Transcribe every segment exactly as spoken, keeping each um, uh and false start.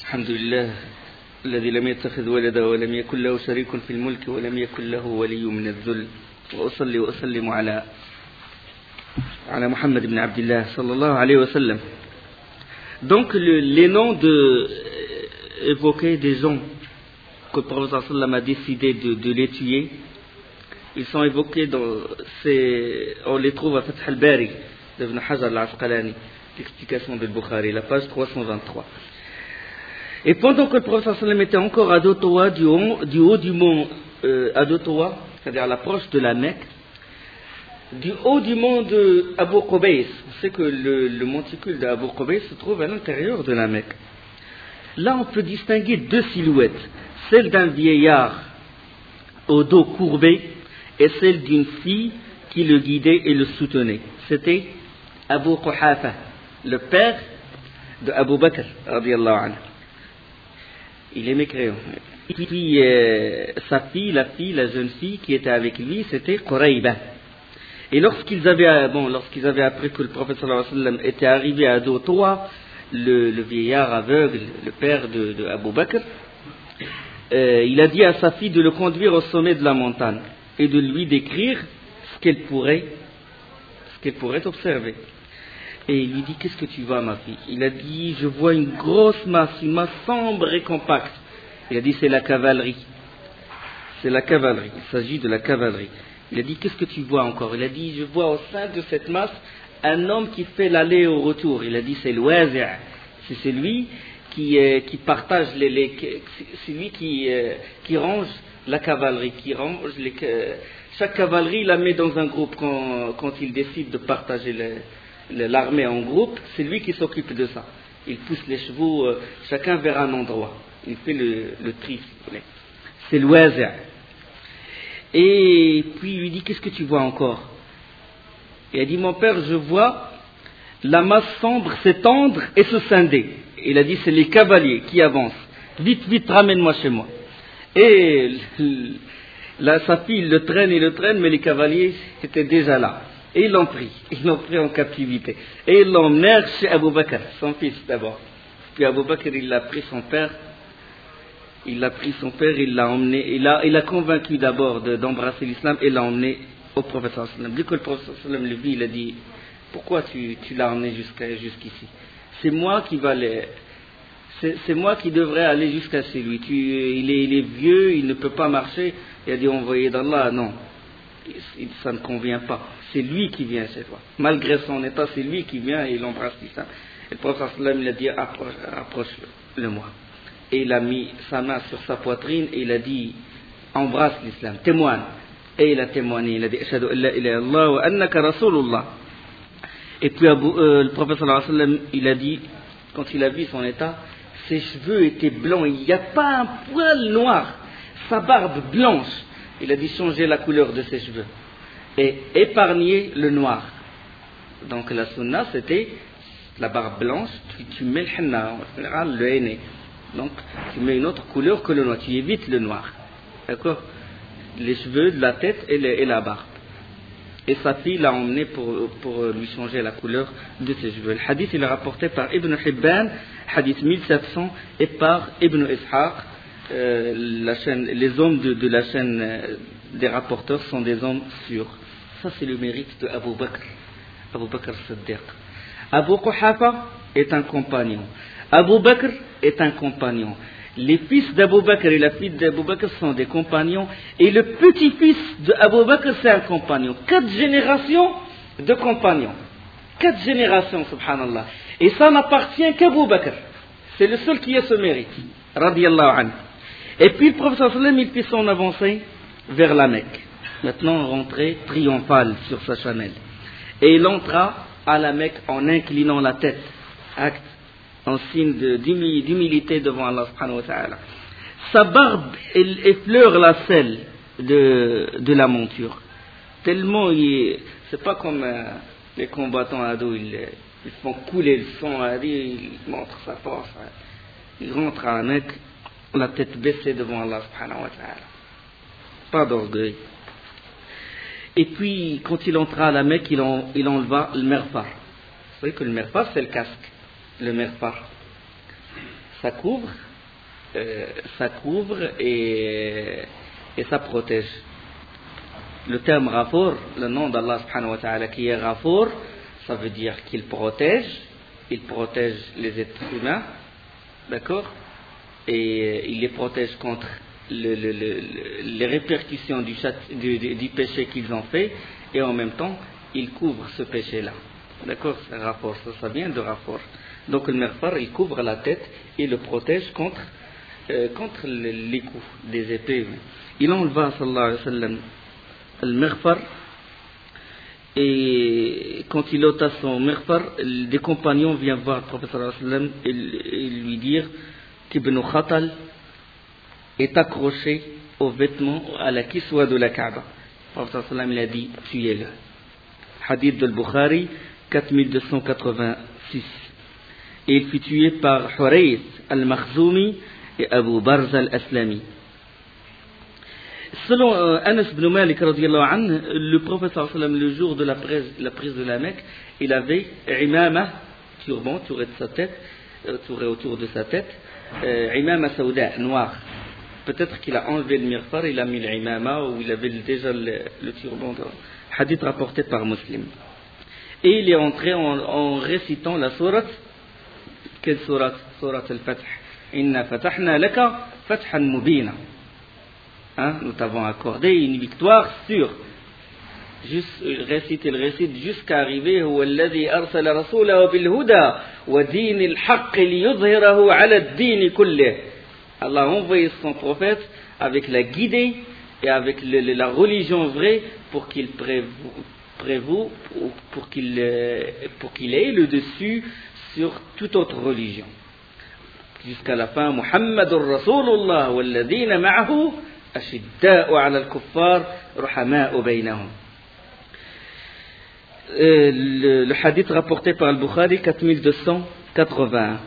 الحمد لله الذي لم يتخذ ولدا ولم يكن له شريك في الملك ولم يكن له ولي من الذل وأصلي وأسلم على على Muhammad ibn Abdillah sallallahu alayhi wa sallam. Donc le, les noms de évoqués des gens que le prophète sallam a décidé de, de les tuer, ils sont évoqués dans ces, on les trouve à Fath al-Bari d'Ibn Hajar al-Asqalani, l'explication de Bukhari, la page trois cent vingt-trois. Et pendant que le prophète sallam était encore à Dotoa, du haut du, haut du mont euh, à Dotoa, c'est-à-dire à l'approche de la Mecque, du haut du mont de Abu Qubays, on sait que le, le monticule d'Abu Qubays se trouve à l'intérieur de la Mecque. Là, on peut distinguer deux silhouettes, celle d'un vieillard au dos courbé et celle d'une fille qui le guidait et le soutenait. C'était Abu Quhafa, le père de Abu Bakr, radiyallahu anhu. Il est mécréant. Et puis, euh, sa fille, la fille, la jeune fille qui était avec lui, c'était Qurayba. Et lorsqu'ils avaient, bon, lorsqu'ils avaient appris que le prophète sallallahu alayhi wa sallam était arrivé à Dotoa, le, le vieillard aveugle, le père de, de Abu Bakr, euh, il a dit à sa fille de le conduire au sommet de la montagne et de lui décrire ce qu'elle pourrait, ce qu'elle pourrait observer. Et il lui dit, qu'est-ce que tu vois, ma fille? Il a dit, je vois une grosse masse, une masse sombre et compacte. Il a dit, c'est la cavalerie. C'est la cavalerie. Il s'agit de la cavalerie. Il a dit, qu'est-ce que tu vois encore? Il a dit, je vois au sein de cette masse un homme qui fait l'aller au retour. Il a dit, c'est l'wazi'. C'est celui qui, euh, qui partage les, les c'est lui qui, euh, qui range la cavalerie, qui range les, euh, chaque cavalerie, il la met dans un groupe quand, quand il décide de partager les, l'armée en groupe, c'est lui qui s'occupe de ça. Il pousse les chevaux, euh, chacun vers un endroit. Il fait le, le tri, si vous voulez. C'est l'wazi'. Et puis il lui dit, qu'est-ce que tu vois encore? Il a dit, mon père, je vois la masse sombre s'étendre et se scinder. Il a dit, c'est les cavaliers qui avancent. Vite, vite, ramène-moi chez moi. Et là, sa fille le traîne et le traîne, mais les cavaliers étaient déjà là. Et ils l'ont pris, ils l'ont pris en captivité. Et ils l'ont emmené chez Abu Bakr, son fils d'abord. Puis Abu Bakr, il a pris son père, il a pris son père, il l'a emmené, il a, il a convaincu d'abord de, d'embrasser l'islam et l'a emmené au prophète sallallahu alayhi wa sallam. Dès que le prophète sallallahu alayhi wa sallam le vit, il a dit, pourquoi tu, tu l'as emmené jusqu'à, jusqu'ici? C'est moi qui va les, c'est, c'est moi qui devrais aller jusqu'à chez lui. Tu, il, est, il est vieux, il ne peut pas marcher. Il a dit, envoyé d'Allah, non. Ça ne convient pas. C'est lui qui vient chez toi. Malgré son état, c'est lui qui vient et il embrasse l'islam. Et le prophète sallam il a dit, approche, approche-le-moi. Et il a mis sa main sur sa poitrine et il a dit, embrasse l'islam, témoigne. Et il a témoigné, il a dit, ashhadu an la ilaha illallah wa annaka rasulullah. Et puis euh, le prophète sallallahu alayhi wa sallam, il a dit, quand il a vu son état, ses cheveux étaient blancs, il n'y a pas un poil noir, sa barbe blanche. Il a dit changer la couleur de ses cheveux et épargner le noir. Donc la sunna c'était la barbe blanche, tu, tu mets le henna, en général le henné. Donc tu mets une autre couleur que le noir, tu évites le noir. D'accord? Les cheveux, de la tête et, le, et la barbe. Et sa fille l'a emmené pour, pour lui changer la couleur de ses cheveux. Le hadith il est rapporté par Ibn Hibban, hadith mille sept cents, et par Ibn Ishaq. Euh, la chaîne, les hommes de, de la chaîne euh, des rapporteurs sont des hommes sûrs. Ça c'est le mérite de Abu Bakr, Abu Bakr Siddiq. Abu Quhafa est un compagnon. Abu Bakr est un compagnon. Les fils d'Abu Bakr et la fille d'Abu Bakr sont des compagnons. Et le petit-fils d'Abu Bakr c'est un compagnon. Quatre générations de compagnons. Quatre générations, subhanallah. Et ça n'appartient qu'Abu Bakr. C'est le seul qui a ce mérite. Radiyallahu anhu. Et puis le prophète sallallahu alayhi wa sallam, il fit son avancée vers la Mecque. Maintenant, rentrée triomphale sur sa chamelle. Et il entra à la Mecque en inclinant la tête, acte en signe de, d'humilité devant Allah subhanahu wa ta'ala. Sa barbe elle effleure la selle de, de la monture. Tellement il est, c'est pas comme euh, les combattants ados, ils, ils font couler le sang, ils montrent sa force. Il rentre à la Mecque, la tête baissée devant Allah subhanahu wa ta'ala. Pas d'orgueil. Et puis, quand il entra à la Mecque, il, en, il enleva le merfar. Vous savez que le merfar, c'est le casque. Le merfar. ça couvre, euh, ça couvre et, et ça protège. Le terme Ghafour, le nom d'Allah subhanahu wa ta'ala qui est Ghafour, ça veut dire qu'il protège, il protège les êtres humains, d'accord, et il les protège contre le, le, le, les répercussions du, chat, du, du, du péché qu'ils ont fait, et en même temps, il couvre ce péché-là. D'accord, c'est Ghafour, ça, ça vient de Ghafour. Donc le Maghfar, il couvre la tête et le protège contre, euh, contre les coups des épées. Il enleva, sallallahu alayhi wa sallam, le Maghfar, et quand il ôta son Maghfar, des compagnons viennent voir le prophète sallallahu alayhi wa sallam et, et lui dire qu'Ibn Khatal est accroché aux vêtements à la kiswa de la Kaaba. Le prophète sallallahu alayhi wa sallam il a dit tuez-le. Hadith de Bukhari quatre mille deux cent quatre-vingt-six. Et il fut tué par Hurayth al-Makhzoumi et Abu Barza al-Aslami. Selon euh, Anas ibn Malik, anhu, le prophète sallallahu alayhi wa sallam, le jour de la prise, la prise de la Mecque, il avait imama, turban, touré de sa tête, euh, touré autour de sa tête, euh, imama saouda, noir. Peut-être qu'il a enlevé le mirfar, il a mis l'imama, ou il avait déjà le, le turban. Hadith rapporté par Muslim. Et il est entré en, en récitant la sourate. Quelle sourate? Sourate al-Fath. Inna fatahna laka fathan mubina. Hein, nous t'avons accordé une victoire sûre. Juste récite, il récite jusqu'à arriver هو الذي أرسل رسوله بالهدى ودين الحق ليظهره على الدين كله. Allah a envoyé son prophète avec la guidée et avec le, la religion vraie pour qu'il prévoue, prévoue pour, pour qu'il pour qu'il ait le dessus sur toute autre religion. Jusqu'à la fin, Muhammadur Rasulullah walladhina ma'ahu ashidda'u 'ala al-kuffar ruhama'u baynahum. Le, le hadith rapporté par Al-Bukhari quatre mille deux cent quatre-vingts.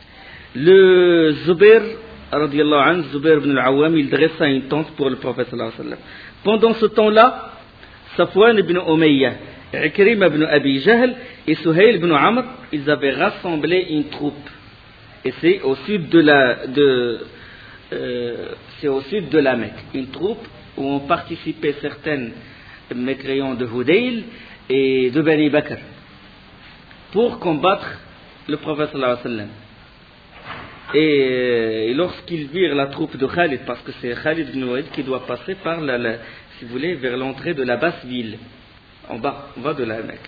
Le Zubair radiallahu anhu, Zubair ibn al-Awwam, il dressa une tente pour le prophète sallallahu alayhi wa sallam. Pendant ce temps-là, Safwan ibn Umayyah, Ikrim ibn Abi Jahl et Suhayl ibn Amr, ils avaient rassemblé une troupe. Et c'est au sud de la, de, euh, c'est au sud de la Mecque. Une troupe où ont participé certaines mécréants de Hudayl et de Bani Bakr pour combattre le prophète sallallahu alayhi wa sallam. Et, et lorsqu'ils virent la troupe de Khalid, parce que c'est Khalid ibn Walid qui doit passer par la, la, si vous voulez, vers l'entrée de la basse ville, en bas, en bas de la Mecque.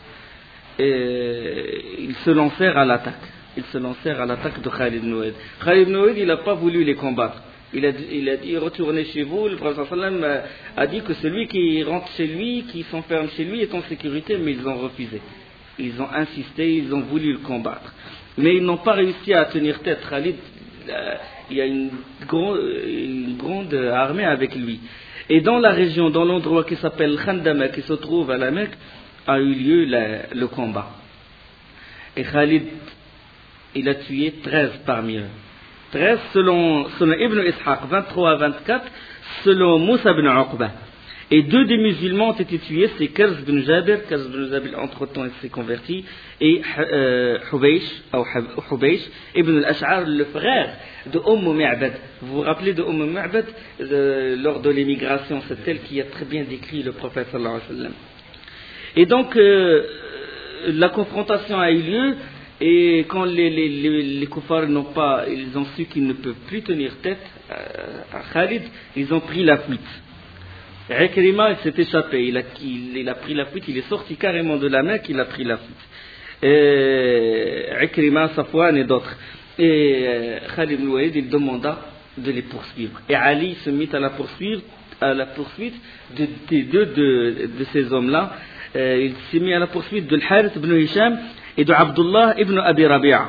Et ils se lancèrent à l'attaque. Ils se lancèrent à l'attaque de Khalid ibn Walid. Khalid ibn Walid, il n'a pas voulu les combattre. Il a, il a dit retournez chez vous. Le prophète sallallahu alayhi wa sallam a dit que celui qui rentre chez lui, qui s'enferme chez lui, est en sécurité, mais ils ont refusé. Ils ont insisté, ils ont voulu le combattre. Mais ils n'ont pas réussi à tenir tête. Khalid, euh, il y a une, gros, une grande armée avec lui. Et dans la région, dans l'endroit qui s'appelle Khandama, qui se trouve à la Mecque, a eu lieu la, le combat. Et Khalid, il a tué treize parmi eux. treize selon, selon Ibn Ishaq, vingt-trois à vingt-quatre, selon Moussa ibn Uqba. Et deux des musulmans ont été tués, c'est Karz ibn Jabir, Karz ibn Jabir entre-temps il s'est converti, et euh, Hubaysh, ou Hubaysh, ibn al-Ash'ar, le frère de Umm Ma'bad. Vous vous rappelez de Umm Ma'bad, euh, lors de l'émigration, c'est elle qui a très bien décrit le prophète sallallahu alayhi wa sallam. Et donc, euh, la confrontation a eu lieu, et quand les, les, les, les kuffars n'ont pas, ils ont su qu'ils ne peuvent plus tenir tête à, à Khalid, ils ont pris la fuite. Ikrima, il s'est échappé, il a, il, il a pris la fuite, il est sorti carrément de la Mecque, il a pris la fuite. Et Ikrima, Safwan et d'autres. Et Khalid ibn Walid, il demanda de les poursuivre. Et Ali se mit à la poursuite, à la poursuite de, de deux de, de ces hommes-là. Euh, il s'est mis à la poursuite de Al-Harith ibn Hisham et de Abdullah ibn Abi Rabi'a.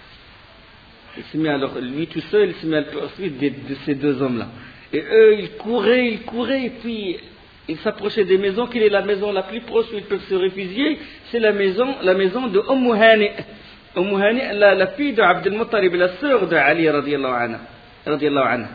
Il s'est mis alors, lui tout seul, il s'est mis à la poursuite de, de ces deux hommes-là. Et eux, ils couraient, ils couraient, et puis ils s'approchaient des maisons. Quelle est la maison la plus proche où ils peuvent se réfugier? C'est la maison, la maison de Umm Hani. Umm Hani, la, la fille de Abd al-Muttalib, la sœur de Ali radiallahu anha, radiallahu anha.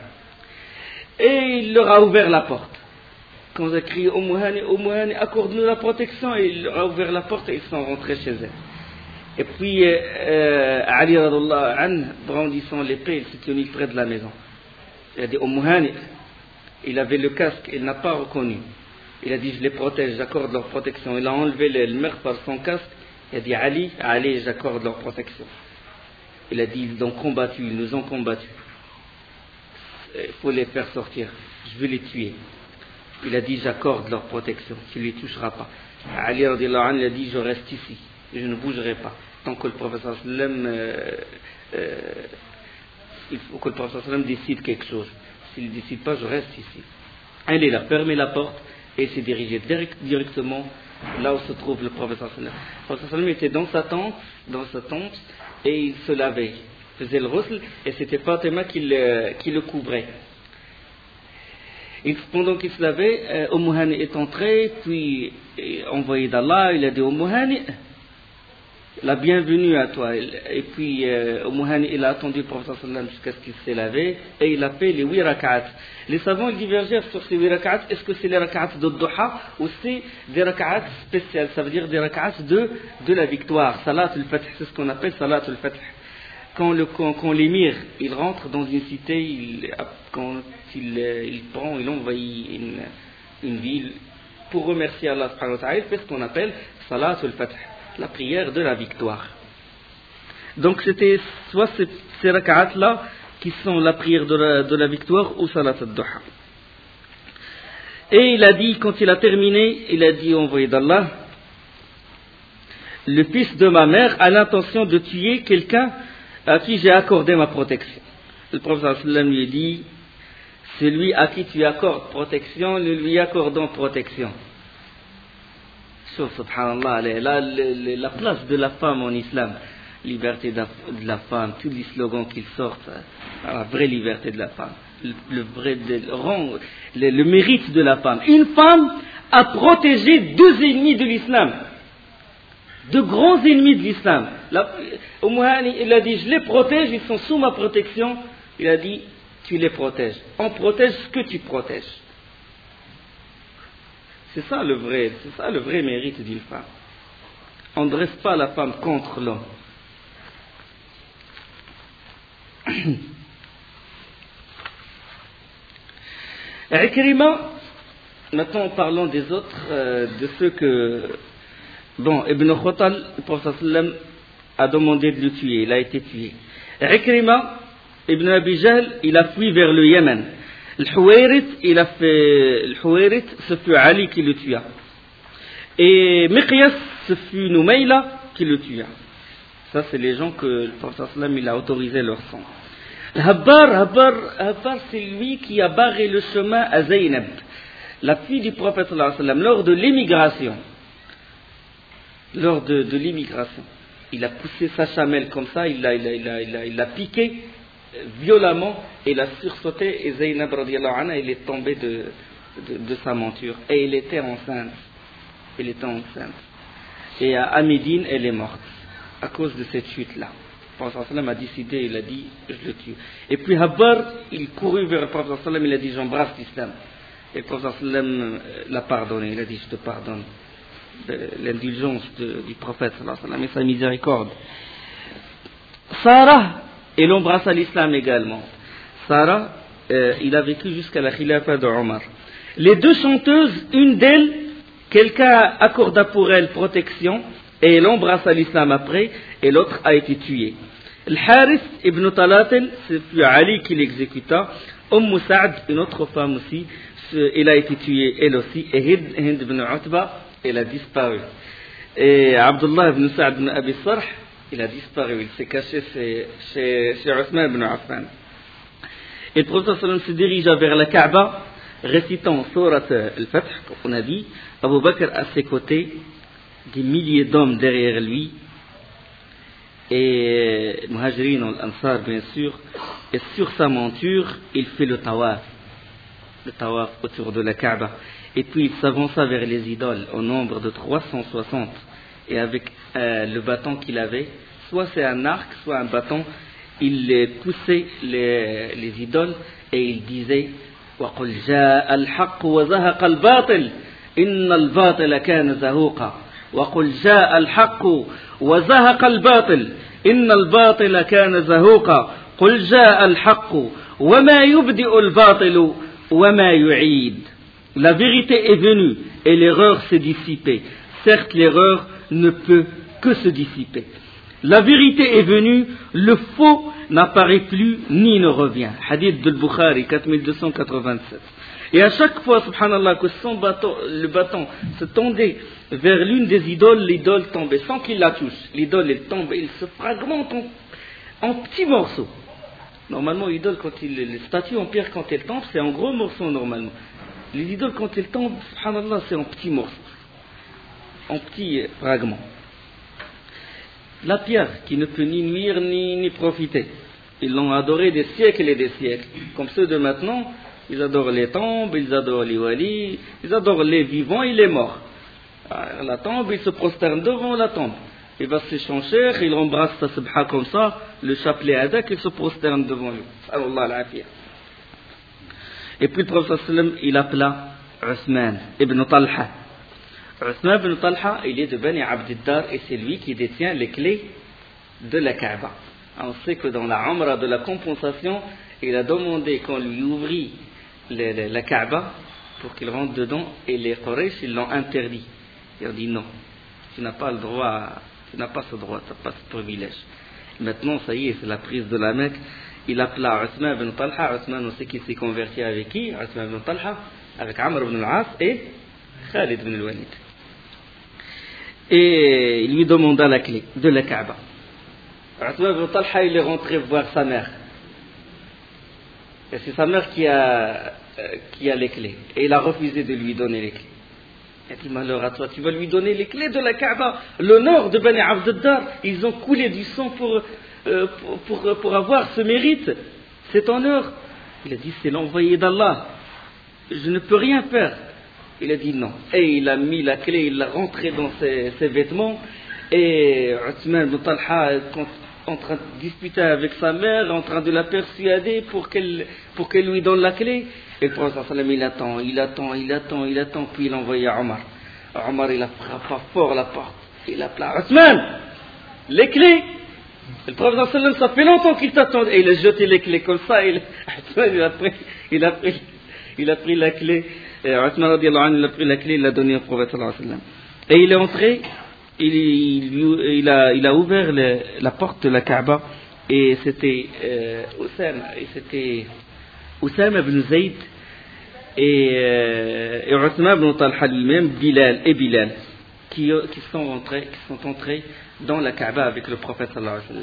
Et il leur a ouvert la porte. Quand ils ont crié Umm Hani, Umm Hani, accorde-nous la protection, et il leur a ouvert la porte et ils sont rentrés chez elle. Et puis, euh, Ali radallahu anhu, brandissant l'épée, il s'est tenu près de la maison. Il a dit, Umm Hani, il avait le casque, il n'a pas reconnu. Il a dit, je les protège, j'accorde leur protection. Il a enlevé le mer par son casque. Il a dit, Ali, Ali, j'accorde leur protection. Il a dit, ils ont combattu, ils nous ont combattus. Il faut les faire sortir, je vais les tuer. Il a dit, j'accorde leur protection, tu ne les toucheras pas. Ali radiyallahu anhu, il a dit, je reste ici, je ne bougerai pas. Tant que le professeur sallam, euh, euh, il faut que le professeur sallam décide quelque chose. S'il ne décide pas, je reste ici. Elle est là, fermé la porte et s'est dirigé direct, directement là où se trouve le professeur sallam. Le professeur sallam était dans sa tente, dans sa tente, et il se lavait, faisait le ghusl, et c'était Fatima qui le, qui le couvrait. Et pendant qu'il se lavait, euh, Umm Hani est entré, puis envoyé d'Allah, il a dit Umm Hani, la bienvenue à toi. Et puis euh, Umm Hani, il a attendu le professeur sallam jusqu'à ce qu'il s'est lavé, et il a fait les huit rak'at. Les savants divergèrent sur ces huit rak'at. Est-ce que c'est les rak'at de Duha ou c'est des rak'at spéciales, ça veut dire des rak'at de, de la victoire. Salat al-Fath, c'est ce qu'on appelle Salat al-Fath. Quand, le, quand, quand l'émir il rentre dans une cité, il, quand il, il prend, il envahit une, une ville pour remercier Allah subhanahu wa ta'ala, il fait ce qu'on appelle Salat al-Fath, la prière de la victoire. Donc c'était soit ces, ces rak'at là qui sont la prière de la, de la victoire ou Salat al-Duha. Et il a dit, quand il a terminé, il a dit, envoyé d'Allah, le fils de ma mère a l'intention de tuer quelqu'un à qui j'ai accordé ma protection. Le prophète sallam lui dit, celui à qui tu accordes protection, nous lui accordons protection. Sauf, subhanallah, la, la, la place de la femme en islam, liberté de la femme, tous les slogans qu'ils sortent, la vraie liberté de la femme, le, le vrai de, le, le mérite de la femme. Une femme a protégé deux ennemis de l'islam. De grands ennemis de l'islam. Umm Hani, il a dit, je les protège, ils sont sous ma protection. Il a dit, tu les protèges. On protège ce que tu protèges. C'est ça le vrai, c'est ça le vrai mérite d'une femme. On ne dresse pas la femme contre l'homme. Ikrima, maintenant parlons des autres, euh, de ceux que... Bon, Ibn Khotal, le prophète sallam a demandé de le tuer, il a été tué. Ikrima, Ibn Abi Jahl, il a fui vers le Yémen. Le Huwairit, il a fait, le Huwairit, ce fut Ali qui le tua. Et Miqyas, ce fut Noumaïla qui le tua. Ça, c'est les gens que le prophète sallam il a autorisé leur sang. Habbar, Habbar, Habbar, c'est lui qui a barré le chemin à Zaynab, la fille du prophète sallam, lors de l'émigration. Lors de, de l'immigration, il a poussé sa chamelle comme ça, il l'a il a, il a, il a, il a piqué violemment et il a sursauté, et Zaynab radiyallahu anha, elle est tombée de, de, de sa monture et elle était enceinte. Elle était enceinte. Et à Médine, elle est morte à cause de cette chute-là. Le prophète sallam a décidé, il a dit, je le tue. Et puis Habbar, il courut vers le prophète sallam, il a dit, j'embrasse l'islam. Et le prophète sallam l'a pardonné, il a dit, je te pardonne. L'indulgence de, du prophète et sa miséricorde. Sarah, elle embrassa l'islam également. Sarah, euh, il a vécu jusqu'à la khilafa de Omar. Les deux chanteuses, une d'elles, quelqu'un accorda pour elle protection et elle embrassa l'islam après, et l'autre a été tuée. Le Harith ibn Talatel, c'est Ali qui l'exécuta. Umm Sa'd, une autre femme aussi, elle a été tuée elle aussi. Et Hind ibn Utba, elle a disparu. Et Abdullah ibn Sa'd ibn Abi Sarh, il a disparu, il s'est caché chez, chez, chez Othman ibn Affan. Et le prophète sallam se dirigea vers la Kaaba, récitant Surat al-Fath, comme on a dit. Abu Bakr à ses côtés, des milliers d'hommes derrière lui, et Muhajirin al-Ansar bien sûr, et sur sa monture, il fait le tawaf, le tawaf autour de la Kaaba. Et puis il s'avança vers les idoles au nombre de trois cent soixante. Et avec euh, le bâton qu'il avait, soit c'est un arc, soit un bâton, il poussait les, les idoles et il disait وَقُلْ جَاءَ الْحَقُّ وَزَهَقَ الْبَاطِلِ إِنَّ الْبَاطِلَ كَانَ زَهُوقًا. وقل جاء الحق وزهق الباطل إن الباطل كان زهوقا قل جاء الحق وما يبدئ الباطل وما يعيد. La vérité est venue et l'erreur s'est dissipée. Certes, l'erreur ne peut que se dissiper. La vérité est venue, le faux n'apparaît plus ni ne revient. Hadith de Bukhari quatre mille deux cent quatre-vingt-sept. Et à chaque fois, subhanallah, que son bâton, le bâton se tendait vers l'une des idoles, l'idole tombait sans qu'il la touche. L'idole, elle tombe, il se fragmente en, en petits morceaux. Normalement, l'idole, quand il, les statues en pierre, quand elles tombent, c'est en gros morceaux normalement. Les idoles, quand elles tombent, subhanallah, c'est en petits morceaux, en petits fragments. La pierre qui ne peut ni nuire ni, ni profiter. Ils l'ont adoré des siècles et des siècles. Comme ceux de maintenant, ils adorent les tombes, ils adorent les walis, ils adorent les vivants et les morts. À la tombe, ils se prosternent devant la tombe. Il va s'échanger, il embrasse sa subha comme ça, le chapelet adak, il se prosterne devant lui. Allah al-afiyah. Et puis le prophète sallam, il appela Uthman ibn Talha. Uthman ibn Talha, il est de Bani Abdiddar et c'est lui qui détient les clés de la Kaaba. On sait que dans la Umrah de la compensation, il a demandé qu'on lui ouvrit le, le, la Kaaba pour qu'il rentre dedans et les Quraysh, ils l'ont interdit. Ils ont dit non, tu n'as pas le droit, tu n'as pas ce droit, tu n'as pas ce privilège. Maintenant, ça y est, c'est la prise de la Mecque. Il appela Uthman ibn Talha. Uthman, on sait qu'il s'est converti avec qui? Uthman ibn Talha, avec Amr ibn al-As et Khalid ibn al-Walid. Et il lui demanda la clé de la Kaaba. Uthman ibn Talha, il est rentré voir sa mère. Et c'est sa mère qui a, qui a les clés. Et il a refusé de lui donner les clés. Il a dit, malheur à toi, tu vas lui donner les clés de la Kaaba. L'honneur de Bani Abdiddar, ils ont coulé du sang pour, euh, pour, pour, pour avoir ce mérite, cet honneur. Il a dit, c'est l'envoyé d'Allah. Je ne peux rien faire. Il a dit non. Et il a mis la clé, il l'a rentré dans ses, ses vêtements. Et Uthman ibn Talha, en train de discuter avec sa mère, en train de la persuader pour qu'elle, pour qu'elle lui donne la clé. Et le prophète sallam, il attend, il attend, il attend, il attend, puis il envoie Omar. Omar, il a frappé fort la porte. Il appela Uthman, les clés. Le prophète sallam, ça fait longtemps qu'il t'attend. Et il a jeté les clés comme ça. Il, Uthman, il a pris, il a pris, il a pris la clé. Et Uthman, radiallahu anhu, il a pris la clé, il l'a donnée au prophète sallam. Et il est entré, il, il, il, a, il a ouvert le, la porte de la Kaaba. Et c'était euh, Oussama, et c'était Oussama ibn Zayd et, euh, et Uthman ibn Talha lui-même, Bilal et Bilal, qui, qui, sont entrés, qui sont entrés dans la Kaaba avec le prophète sallallahu alayhi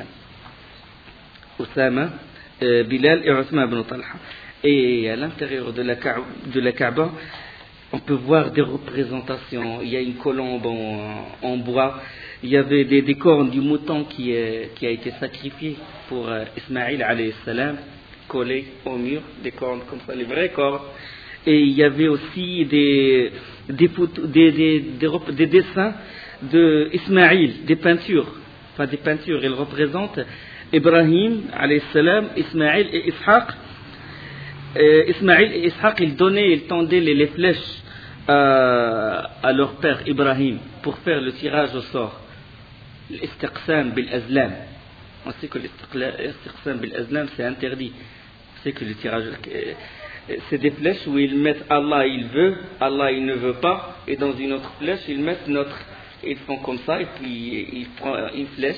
wa sallam. Oussama, euh, Bilal et Uthman ibn Talha. Et à l'intérieur de la, Kaaba, de la Kaaba, on peut voir des représentations. Il y a une colombe en, en bois. Il y avait des, des cornes du mouton qui, est, qui a été sacrifié pour euh, Ismaïl alayhi salam, collées au mur, des cornes comme ça, les vraies cornes. Et il y avait aussi des, des, photos, des, des, des, des dessins de Ismaïl, des peintures. Enfin, des peintures. Ils représentent Ibrahim alayhi salam, Ismaïl et Ishaq. Euh, Ismaïl et Ishaq, ils donnaient, ils tendaient les, les flèches euh, à leur père Ibrahim pour faire le tirage au sort. L'istiqsam bil-azlam. On sait que l'istiqsam bil-azlam, c'est interdit. On sait que le tirage, c'est des flèches où ils mettent Allah il veut, Allah il ne veut pas, et dans une autre flèche, ils mettent notre. Ils font comme ça, et puis ils prennent une flèche.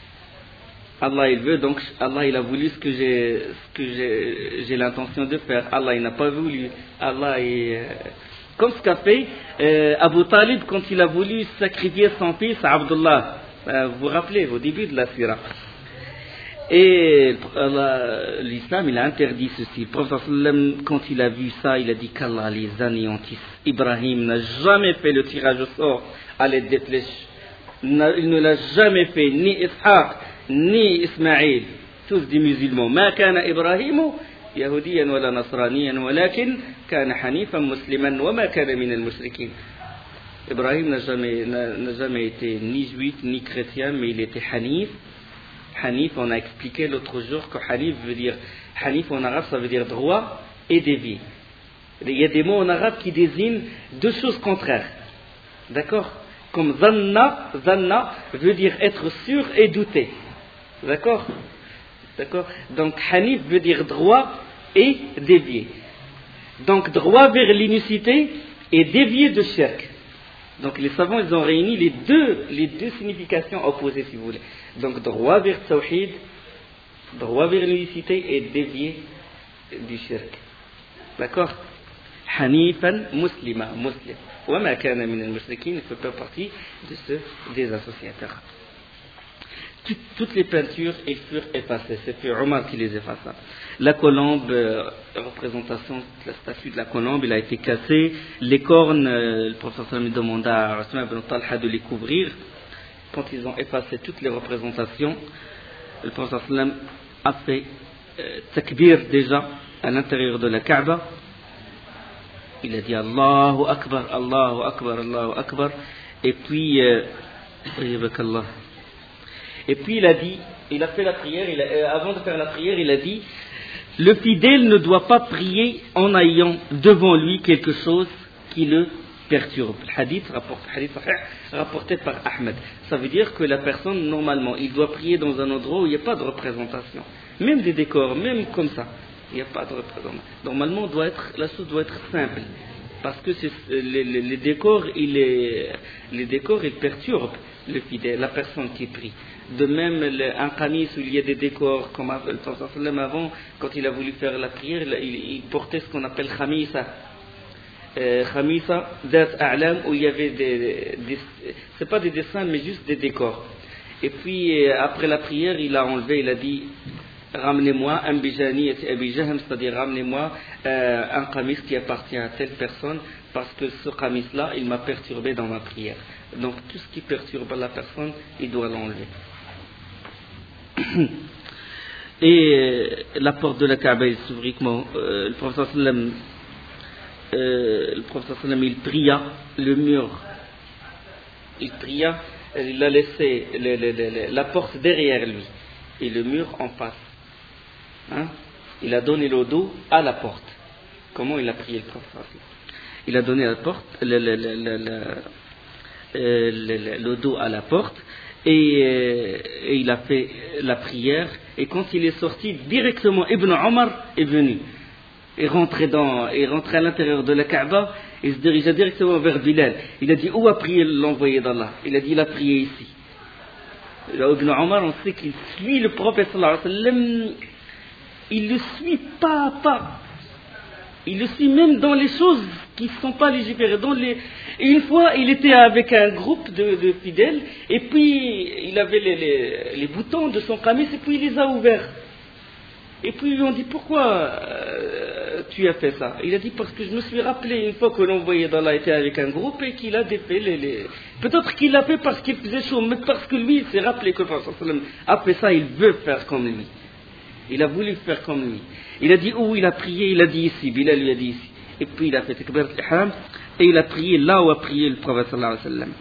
Allah il veut, donc Allah il a voulu ce que j'ai, ce que j'ai, j'ai l'intention de faire. Allah il n'a pas voulu. Allah est. Euh, comme ce qu'a fait euh, Abu Talib quand il a voulu sacrifier son fils Abdullah. Euh, vous vous rappelez au début de la sira. Et Allah, l'islam il a interdit ceci. Le prophète sallam, quand il a vu ça, il a dit qu'Allah les anéantisse. Ibrahim n'a jamais fait le tirage au sort à l'aide des flèches. Il ne l'a jamais fait, ni Ishaq, ni Ismaïl, tous des musulmans. Ma kana Ibrahim yahudiyan wala nasraniyan walakin kana hanifan musliman wa ma kana min al-mushrikin. Ibrahim n'a jamais, n'a, n'a jamais été ni juif ni chrétien, mais il était hanif. Hanif, on a expliqué l'autre jour que hanif veut dire, hanif en arabe ça veut dire droit et dévié. Il y a des mots en arabe qui désignent deux choses contraires. D'accord? Comme zanna, zanna veut dire être sûr et douter. D'accord? D'accord? Donc hanif veut dire droit et dévié. Donc droit vers l'inucité et dévié de shirk. Donc les savants ils ont réuni les deux, les deux significations opposées si vous voulez. Donc droit vers tawhid, droit vers l'inucité et dévié du shirk. D'accord? Hanifan muslima, muslim. Wa ma kana min al-mushrikin, il ne fait pas partie de ceux des associateurs. Toutes les peintures elles furent effacées. C'est fait Omar qui les effaça. La colombe, euh, la représentation, la statue de la colombe, elle a été cassée. Les cornes, euh, le professeur Salami demanda à Osman ibn Talha de les couvrir. Quand ils ont effacé toutes les représentations, le professeur Salam a fait euh, takbir déjà à l'intérieur de la Kaaba. Il a dit Allahu Akbar, Allahu Akbar, Allahu Akbar. Et puis, euh, Et puis il a dit, il a fait la prière, il a, euh, avant de faire la prière, il a dit, le fidèle ne doit pas prier en ayant devant lui quelque chose qui le perturbe. Le hadith, rapporté, hadith rapporté par Ahmed. Ça veut dire que la personne, normalement, il doit prier dans un endroit où il n'y a pas de représentation. Même des décors, même comme ça, il n'y a pas de représentation. Normalement, doit être, la chose doit être simple. Parce que c'est, les, les, les décors, il est, les décors, ils perturbent le fidèle, la personne qui prie. De même, un qamis où il y a des décors, comme le Prophète avant, quand il a voulu faire la prière, il, il portait ce qu'on appelle khamisa. Euh, khamisa, dat a'lam, où il y avait des, des, c'est pas des dessins, mais juste des décors. Et puis, après la prière, il a enlevé, il a dit, ramenez-moi un bijani et abijahm, c'est-à-dire ramenez-moi euh, un qamis qui appartient à telle personne, parce que ce qamis-là, il m'a perturbé dans ma prière. Donc, tout ce qui perturbe la personne, il doit l'enlever. Et euh, la porte de la Kaaba il s'ouvrit comment euh, le professeur sallam euh, le professeur sallam il pria le mur, il pria, il a laissé le, le, le, la porte derrière lui et le mur en face, hein? Il a donné le dos à la porte. Comment il a prié le professeur? Il a donné la porte le, le, le, le, le, euh, le, le dos à la porte. Et, euh, et il a fait la prière. Et quand il est sorti, directement, Ibn Omar est venu. Il rentrait, dans, il rentrait à l'intérieur de la Kaaba. Il se dirigeait directement vers Bilal. Il a dit, où a prié l'envoyé d'Allah? Il a dit, il a prié ici. Là, Ibn Omar, on sait qu'il suit le prophète sallallahu alayhi wa sallam. Il le suit pas à pas. Il le suit même dans les choses qui ne sont pas légiférées. Dans les... Une fois, il était avec un groupe de, de fidèles, et puis il avait les, les, les boutons de son qamis, et puis il les a ouverts. Et puis ils lui ont dit, pourquoi euh, tu as fait ça? Il a dit, parce que je me suis rappelé une fois que l'envoyé d'Allah était avec un groupe et qu'il a défait les... les... Peut-être qu'il l'a fait parce qu'il faisait chaud, mais parce que lui, il s'est rappelé que le prophète a fait ça, il veut faire comme lui. Il a voulu faire comme lui. Il a dit où il a prié, il a dit ici, Bilal lui a dit ici. Et puis il a fait takbir al-ihram et il a prié là où a prié le prophète sallallahu alayhi wa sallam.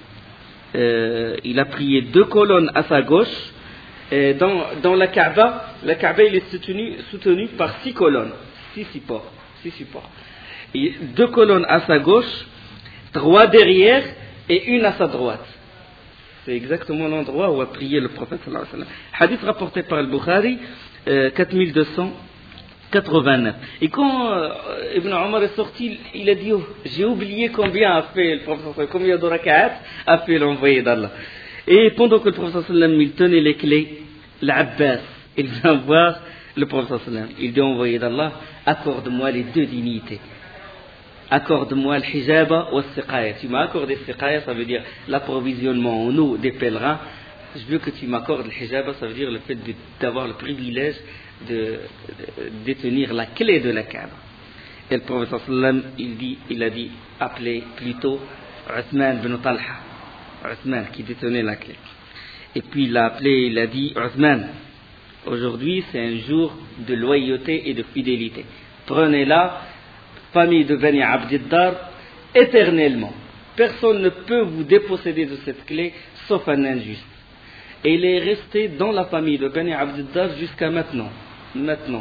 Euh, il a prié deux colonnes à sa gauche. Et dans, dans la Kaaba, la Kaaba il est soutenu, soutenu par six colonnes, six supports, six supports. Et deux colonnes à sa gauche, trois derrière et une à sa droite. C'est exactement l'endroit où a prié le prophète sallallahu alayhi wa sallam. Hadith rapporté par le Bukhari, euh, quatre mille deux cent quatre-vingt-neuf. Et quand euh, Ibn Omar est sorti, il a dit, oh, j'ai oublié combien a fait le prophète, combien de rak'at a fait l'envoyé d'Allah. Et pendant que le prophète sallam il tenait les clés, l'Abbas, il vient voir le prophète sallam. Il dit, envoyé d'Allah, accorde-moi les deux dignités. Accorde-moi le hijaba ou le siqaya. Tu m'as accordé le siqaya, ça veut dire l'approvisionnement en eau des pèlerins. Je veux que tu m'accordes le hijaba, ça veut dire le fait de, d'avoir le privilège de, de, de détenir la clé de la Kaaba. Et le prophète sallam, il dit, il a dit, appelez plutôt Uthman bin Talha. Uthman qui détenait la clé. Et puis il l'a appelé, il a dit, Uthman, aujourd'hui c'est un jour de loyauté et de fidélité. Prenez-la, famille de Bani Abdiddar, éternellement. Personne ne peut vous déposséder de cette clé, sauf un injuste. Et il est resté dans la famille de Bani Abdiddar jusqu'à maintenant. Maintenant,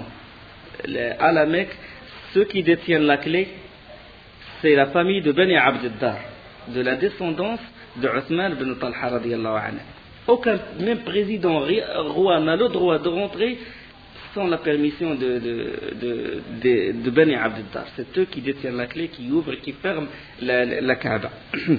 à la Mecque, ceux qui détiennent la clé, c'est la famille de Bani Abdiddar, de la descendance de Othman ibn Talha radiyallahu anhu. Aucun, même président, roi n'a le droit de rentrer sans la permission de, de, de, de, de Bani Abd-Dar. C'est eux qui détiennent la clé, qui ouvrent et qui ferment la, la, la Kaaba.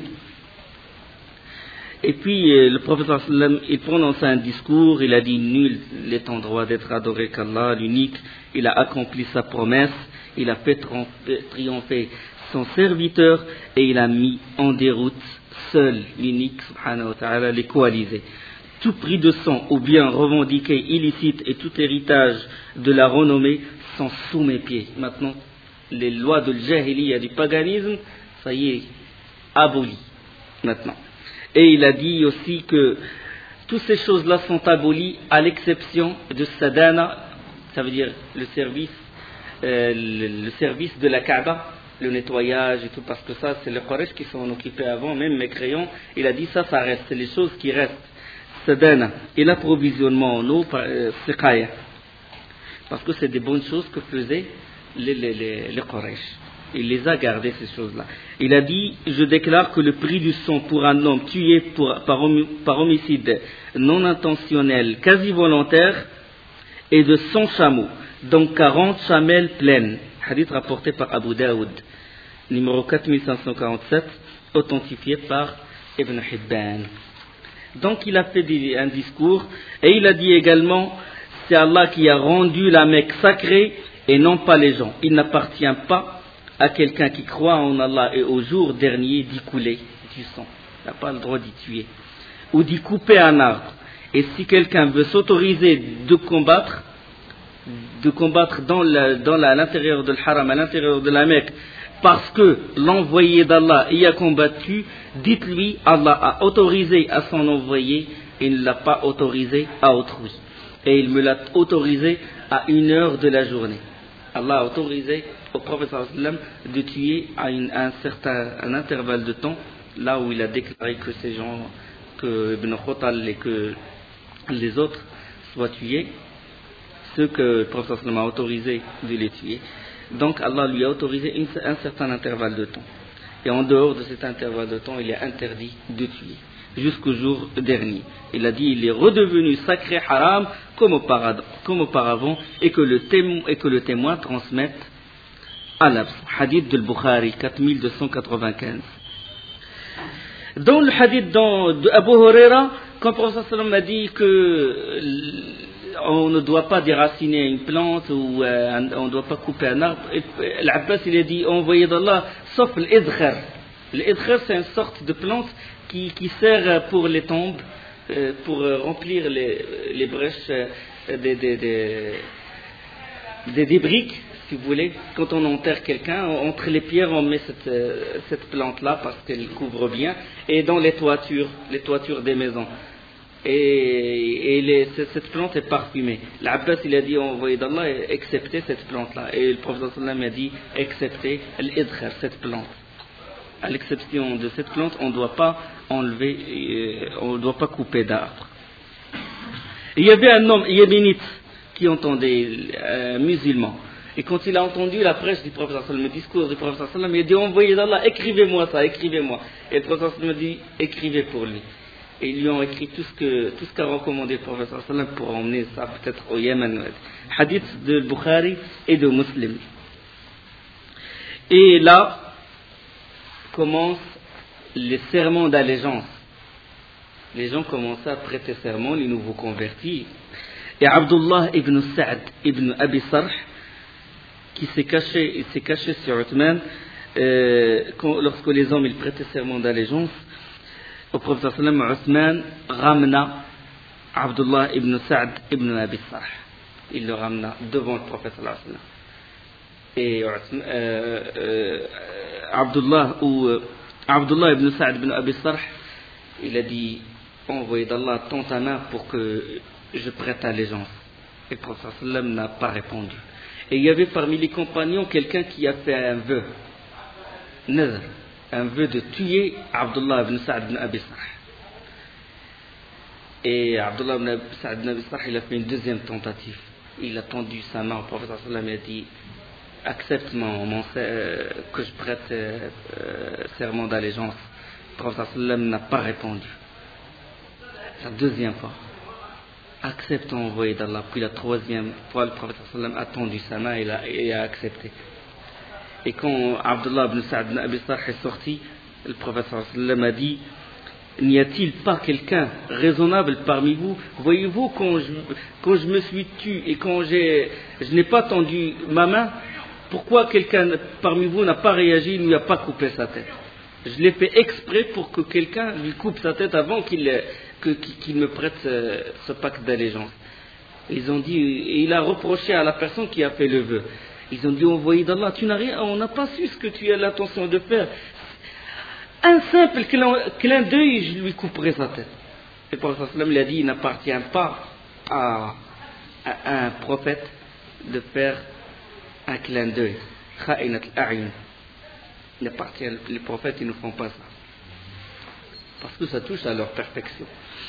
Et puis euh, le prophète sallam, il prononce un discours, il a dit nul n'est en droit d'être adoré qu'Allah, l'unique, il a accompli sa promesse, il a fait triompher son serviteur et il a mis en déroute seul l'unique, subhanahu wa ta'ala, les coalisés. Tout prix de sang ou bien revendiqué illicite et tout héritage de la renommée sont sous mes pieds. Maintenant, les lois de l'jahiliya, du paganisme, ça y est, abolies maintenant. Et il a dit aussi que toutes ces choses-là sont abolies à l'exception de Sadana, ça veut dire le service, euh, le, le service de la Kaaba, le nettoyage et tout, parce que ça, c'est les Quraysh qui s'en occupaient avant, même mes crayons, il a dit ça, ça reste, c'est les choses qui restent. Sadana et l'approvisionnement en eau, euh, Siqaya, parce que c'est des bonnes choses que faisaient les, les, les, les Quraysh. Il les a gardées, ces choses-là. Il a dit, je déclare que le prix du sang pour un homme tué pour, par, hom, par homicide non intentionnel, quasi volontaire, est de cent chameaux, donc quarante chamelles pleines. Hadith rapporté par Abu Daoud, numéro quatre mille cinq cent quarante-sept, authentifié par Ibn Hibban. Donc il a fait un discours, et il a dit également, c'est Allah qui a rendu la Mecque sacrée, et non pas les gens. Il n'appartient pas à quelqu'un qui croit en Allah et au jour dernier d'y couler du sang. Il n'a pas le droit d'y tuer. Ou d'y couper un arbre. Et si quelqu'un veut s'autoriser de combattre, de combattre dans, la, dans la, à l'intérieur de l'haram, à l'intérieur de la Mecque, parce que l'envoyé d'Allah y a combattu, dites-lui, Allah a autorisé à son envoyé, et ne l'a pas autorisé à autrui. Et il me l'a autorisé à une heure de la journée. Allah a autorisé au prophète sallam de tuer à, une, à un certain un intervalle de temps, là où il a déclaré que ces gens, que Ibn Khotal et que les autres soient tués, ceux que le prophète sallam a autorisé de les tuer. Donc Allah lui a autorisé une, un certain intervalle de temps. Et en dehors de cet intervalle de temps, il est interdit de tuer. Jusqu'au jour dernier. Il a dit, il est redevenu sacré haram comme auparavant, comme auparavant et, que le témoin, et que le témoin transmette à l'abs. Hadith de Bukhari, quatre mille deux cent quatre-vingt-quinze. Dans le hadith d'Abu Huraira, quand le prophète sallam a dit que on ne doit pas déraciner une plante ou euh, on ne doit pas couper un arbre, l'Abbas il a dit, envoyé d'Allah, sauf l'idkhar. L'idkhar c'est une sorte de plante Qui, qui sert pour les tombes, euh, pour euh, remplir les, les brèches euh, des, des, des, des, des briques, si vous voulez. Quand on enterre quelqu'un, entre les pierres, on met cette, euh, cette plante-là parce qu'elle couvre bien, et dans les toitures, les toitures des maisons. Et, et les, cette plante est parfumée. L'Abbas, il a dit, envoyé d'Allah, excepté cette plante-là. Et le prophète sallam a dit, excepté l'idkhar, cette plante. À l'exception de cette plante, on ne doit pas enlever, euh, on ne doit pas couper d'arbre. Il y avait un homme yéménite qui entendait, euh, musulman. Et quand il a entendu la prêche du prophète sallam, le discours du prophète sallam, il a dit, envoyez d'Allah, écrivez-moi ça, écrivez-moi. Et le prophète sallam a dit, écrivez pour lui. Et ils lui ont écrit tout ce que, tout ce qu'a recommandé le prophète sallam pour emmener ça peut-être au Yémen. Hadith de Bukhari et de Muslim. Et là, commencent les serments d'allégeance. Les gens commençaient à prêter serment, les nouveaux convertis. Et Abdullah ibn Sa'd ibn Abi Sarh, qui s'est caché, il s'est caché sur Uthman, euh, quand, lorsque les hommes ils prêtaient serment d'allégeance, au prophète sallam, Uthman ramena Abdullah ibn Sa'd ibn Abi Sarh. Il le ramena devant le prophète sallam. Et euh, euh, Abdullah ou euh, Abdullah ibn Sa'd ibn Abi Sarh, il a dit, envoyé d'Allah, tends ta main pour que je prête allégeance. Et le prophète sallam n'a pas répondu. Et il y avait parmi les compagnons quelqu'un qui a fait un vœu, nadr, un vœu de tuer Abdullah ibn Sa'd ibn Abi Sarh. Et Abdullah ibn Sa'd ibn Abi Sarh, il a fait une deuxième tentative. Il a tendu sa main au prophète sallam et a dit, accepte mon, mon, euh, que je prête euh, euh, serment d'allégeance Le prophète sallam n'a pas répondu. La deuxième fois, accepte envoyé d'Allah. Puis la troisième fois, le prophète sallam a tendu sa main et a, et a accepté. Et quand Abdullah ibn Sa'd ibn Abi Sarh est sorti, le prophète sallam a dit: n'y a-t-il pas quelqu'un raisonnable parmi vous? Voyez-vous, quand je, quand je me suis tué et quand j'ai, je n'ai pas tendu ma main, pourquoi quelqu'un parmi vous n'a pas réagi, il ne lui a pas coupé sa tête? Je l'ai fait exprès pour que quelqu'un lui coupe sa tête avant qu'il, que, qu'il me prête ce, ce pacte d'allégeance. Ils ont dit, et il a reproché à la personne qui a fait le vœu. Ils ont dit: envoyé d'Allah, tu n'as rien, on n'a pas su ce que tu as l'intention de faire. Un simple clin d'œil, je lui couperai sa tête. Et le prophète sallam lui a dit: il n'appartient pas à, à un prophète de faire un clin d'œil. Kha'inat al-a'yun. Il appartient, les prophètes, ils ne font pas ça. Parce que ça touche à leur perfection.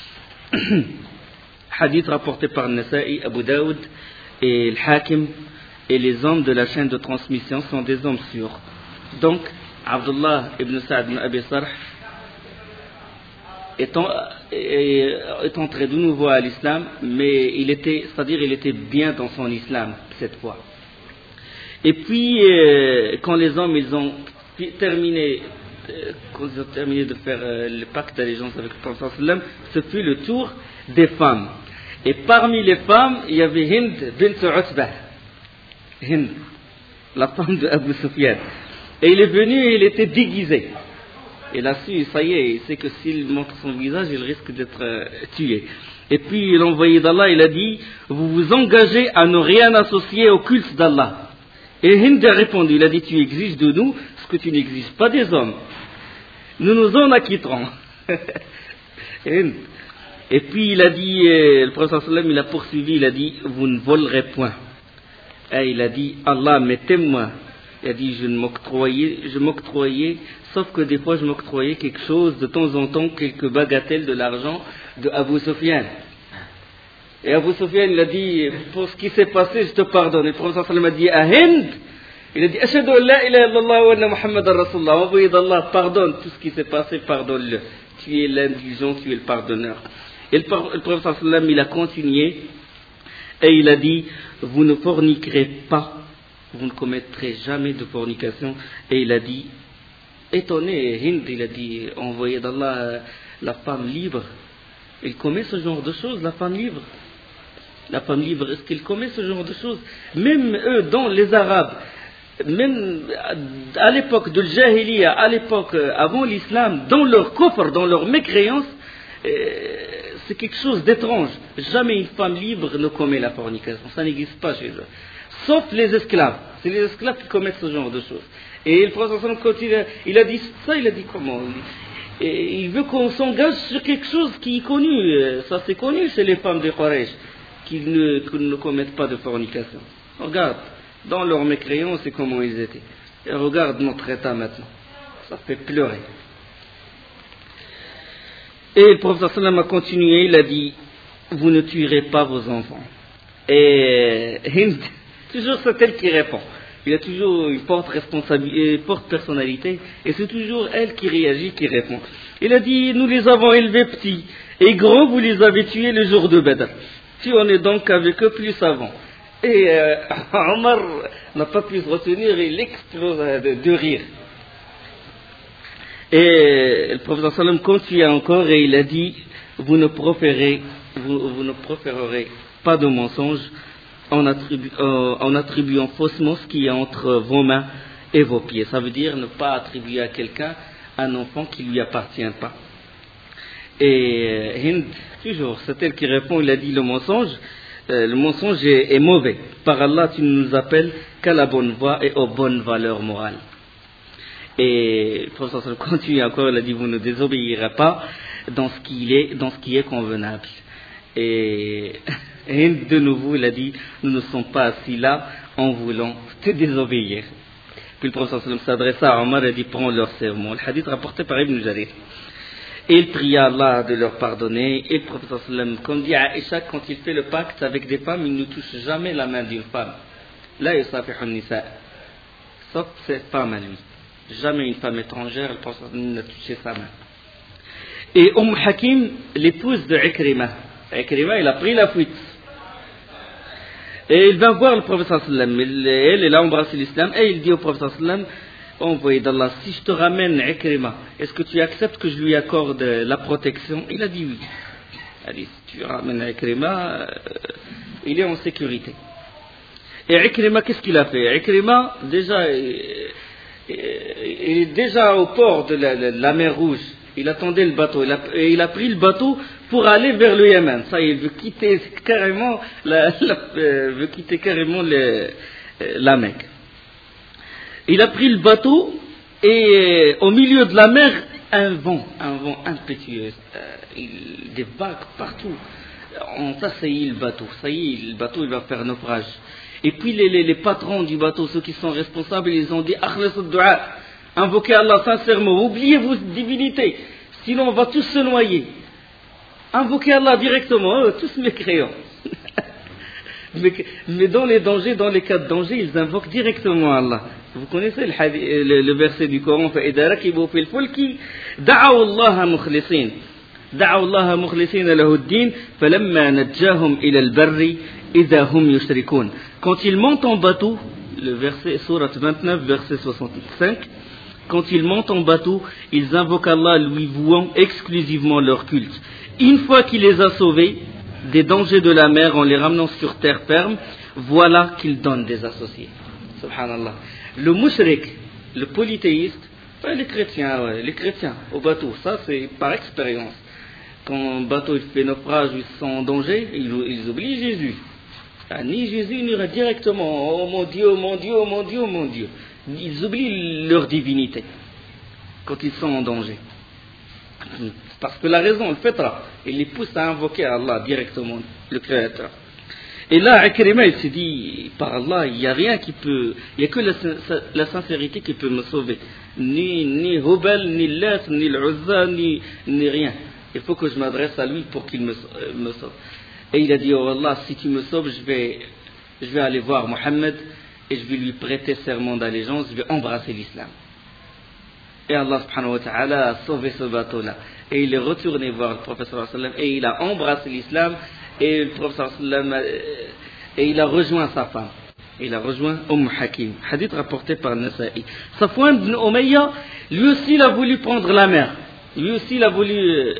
Hadith rapporté par Nasa'i, Abu Daoud et Al-Hakim, et les hommes de la chaîne de transmission sont des hommes sûrs. Donc, Abdullah ibn Sa'd ibn Abi Sarh est, en, est, est entré de nouveau à l'islam, mais il était, c'est-à-dire il était bien dans son islam cette fois. Et puis, euh, quand les hommes ils ont terminé, euh, quand ils ont terminé de faire euh, le pacte d'allégeance avec le prophète sallam, ce fut le tour des femmes. Et parmi les femmes, il y avait Hind bint Utbah, Hind, la femme de Abu Sufyan. Et il est venu et il était déguisé. Il a su, ça y est, il sait que s'il montre son visage, il risque d'être euh, tué. Et puis l'envoyé d'Allah, il a dit: vous vous engagez à ne rien associer au culte d'Allah. Et Hind a répondu, il a dit: tu exiges de nous ce que tu n'exiges pas des hommes. Nous nous en acquitterons. Et puis il a dit, euh, le prophète sallam, il a poursuivi, il a dit: vous ne volerez point. Et il a dit: Allah m'est témoin. Il a dit: je m'octroyais, je m'octroyais, sauf que des fois je m'octroyais quelque chose, de temps en temps, quelques bagatelles de l'argent de Abu Sufyan. Et Abu Sufyan, il a dit: pour ce qui s'est passé, je te pardonne. Et le prophète sallam a dit à Hind, il a dit: Ashhadu an la ilaha illallah wa anna Muhammadan Rasulullah. Envoyé d'Allah, pardonne tout ce qui s'est passé, pardonne-le. Tu es l'indulgent, tu es le pardonneur. Et le prophète sallam, il a continué, et il a dit: vous ne forniquerez pas, vous ne commettrez jamais de fornication. Et il a dit, étonné, Hind, il a dit: envoyé d'Allah, la femme libre, il commet ce genre de choses, la femme libre. La femme libre, est-ce qu'il commet ce genre de choses? Même eux, dans les Arabes, même à l'époque de l'Jahiliya, à l'époque avant l'islam, dans leur kufr, dans leur mécréance, c'est quelque chose d'étrange. Jamais une femme libre ne commet la fornication, ça n'existe pas chez eux. Sauf les esclaves, c'est les esclaves qui commettent ce genre de choses. Et le prophète, quand il a, il a dit ça, il a dit comment? Et il veut qu'on s'engage sur quelque chose qui est connu, ça c'est connu chez les femmes de Quraysh, qui ne, qui ne commettent pas de fornication. Regarde, dans leur mécréance, c'est comment ils étaient. Et regarde notre état maintenant, ça fait pleurer. Et le prophète sallam a continué, il a dit: vous ne tuerez pas vos enfants. Et Hind, toujours c'est elle qui répond. Il y a toujours une forte responsabilité, forte personnalité, et c'est toujours elle qui réagit, qui répond. Il a dit: nous les avons élevés petits, et grands vous les avez tués le jour de Badr. Tu en es donc avec eux plus avant. Et euh, Omar n'a pas pu se retenir, il explose de, de rire. Et le prophète sallam continue encore et il a dit: vous ne proférez, vous, vous ne proférerez pas de mensonges en, attribu, euh, en attribuant faussement ce qui est entre vos mains et vos pieds. Ça veut dire ne pas attribuer à quelqu'un un enfant qui ne lui appartient pas. Et Hind, toujours, c'est elle qui répond, il a dit: le mensonge, euh, le mensonge est, est mauvais. Par Allah, tu ne nous appelles qu'à la bonne voie et aux bonnes valeurs morales. Et le professeur continue encore, il a dit: vous ne désobéirez pas dans ce qui est, dans ce qui est convenable. Et Hind, de nouveau, il a dit: nous ne sommes pas assis là en voulant te désobéir. Puis le professeur s'adressa à Omar et dit: prends leur serment. Le hadith rapporté par Ibn Jarir. Et il pria Allah de leur pardonner. Et le prophète sallam, comme dit Aïcha, quand il fait le pacte avec des femmes, il ne touche jamais la main d'une femme. La yusafihu nisa, sauf cette femme à lui. Jamais une femme étrangère, le prophète n'a touché sa main. Et Umm Hakim, l'épouse de Ikrima. Ikrima, il a pris la fuite. Et il va voir le prophète sallam. Elle, elle a embrassé l'islam et il dit au prophète sallam, envoyé d'Allah, si je te ramène Ikrima, est-ce que tu acceptes que je lui accorde la protection? Il a dit oui. Il a dit, si tu ramènes Ikrima, euh, il est en sécurité. Et Ikrima, qu'est-ce qu'il a fait? Ikrima, déjà, il est déjà au port de la, la, la mer Rouge. Il attendait le bateau. Il a, et il a pris le bateau pour aller vers le Yémen. Ça, il veut quitter carrément la, la, euh, veut quitter carrément le, la Mecque. Il a pris le bateau et euh, au milieu de la mer, un vent, un vent impétueux, euh, il, des vagues partout. On s'assaillit le bateau. Ça y est, le bateau il va faire naufrage. Et puis les, les, les patrons du bateau, ceux qui sont responsables, ils ont dit akhlas ad-du'a, invoquez Allah sincèrement, oubliez vos divinités, sinon on va tous se noyer. Invoquez Allah directement, eux, tous mécréants. mais, mais dans les dangers, dans les cas de danger, ils invoquent directement Allah. Vous connaissez le, hadith, le, le verset du Coran, فَإِذَا رَكِبُوا فِي الْفُلْكِ دَعَوُا اللَّهَ مُخْلِصِينَ دعوا الله مخلصين له الدين فلما نجاهم إلى البر إذا هم يشركون. Quand ils montent en bateau, le verset sourate vingt-neuf, verset soixante-cinq, quand ils montent en bateau, ils invoquent Allah lui vouant exclusivement leur culte. Une fois qu'il les a sauvés des dangers de la mer en les ramenant sur terre ferme, voilà qu'ils donnent des associés. Subhanallah. Le mushrik, le polythéiste, enfin les chrétiens, ouais, les chrétiens au bateau, ça c'est par expérience. Quand un bateau il fait naufrage, ils sont en danger, ils, ils oublient Jésus. Ah, ni Jésus n'ira directement, oh mon Dieu, oh mon Dieu, oh mon Dieu, oh mon Dieu. Ils oublient leur divinité quand ils sont en danger. Parce que la raison, le fitra, il les pousse à invoquer Allah directement, le Créateur. Et là, Ikrima, il s'est dit, par Allah, il n'y a rien qui peut, il n'y a que la, la sincérité qui peut me sauver. Ni, ni Hubal, ni Lat, ni l'Uzza, ni, ni rien. Il faut que je m'adresse à lui pour qu'il me, euh, me sauve. Et il a dit, oh Allah, si tu me sauves, je vais, je vais aller voir Mohammed et je vais lui prêter serment d'allégeance, je vais embrasser l'islam. Et Allah subhanahu wa ta'ala a sauvé ce bateau-là. Et il est retourné voir le prophète sallallahu alayhi wa sallam et il a embrassé l'islam et le prophète sallallahu alayhi wa sallam et il a rejoint sa femme. Il a rejoint Umm Hakim. Hadith rapporté par Nasa'i. Safwan ibn Umayya, lui aussi il a voulu prendre la mer. Lui aussi il a voulu...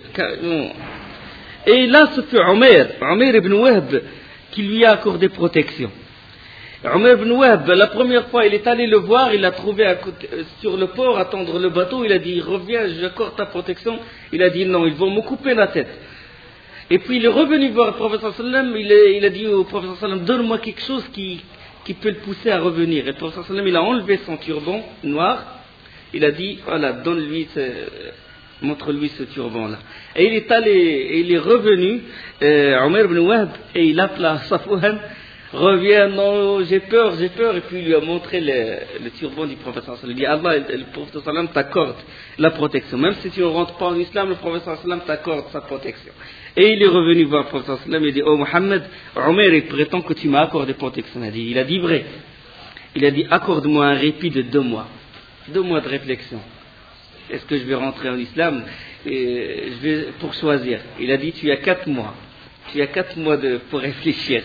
Et là ce fut Umayr, Umayr ibn Wahb qui lui a accordé protection. Umayr ibn Wahb, la première fois il est allé le voir, il l'a trouvé à côté, sur le port, attendre le bateau, il a dit reviens, j'accorde ta protection. Il a dit non, ils vont me couper la tête. Et puis il est revenu voir le prophète sallam, il, il a dit au prophète sallam, donne-moi quelque chose qui, qui peut le pousser à revenir. Et le prophète sallam, il a enlevé son turban noir, il a dit voilà, donne-lui ce... montre-lui ce turban-là. Et il est allé, et il est revenu, euh, Umayr ibn Wahb, et il appela Safwan, reviens, non, j'ai peur, j'ai peur, et puis il lui a montré le, le turban du prophète sallallahu alayhi wa sallam. Il dit, Allah, le prophète sallallahu alayhi wa sallam t'accorde la protection. Même si tu ne rentres pas en islam, le prophète sallallahu alayhi wa sallam t'accorde sa protection. Et il est revenu voir le prophète sallallahu alayhi wa sallam, et il dit, oh Mohammed, Umayr, il prétend que tu m'as accordé protection. Il a dit, il a dit vrai. Il a dit, accorde-moi un répit de deux mois. Deux mois de réflexion. Est-ce que je vais rentrer en islam? Et je vais pour choisir. Il a dit tu as quatre mois. Tu as quatre mois de, pour réfléchir.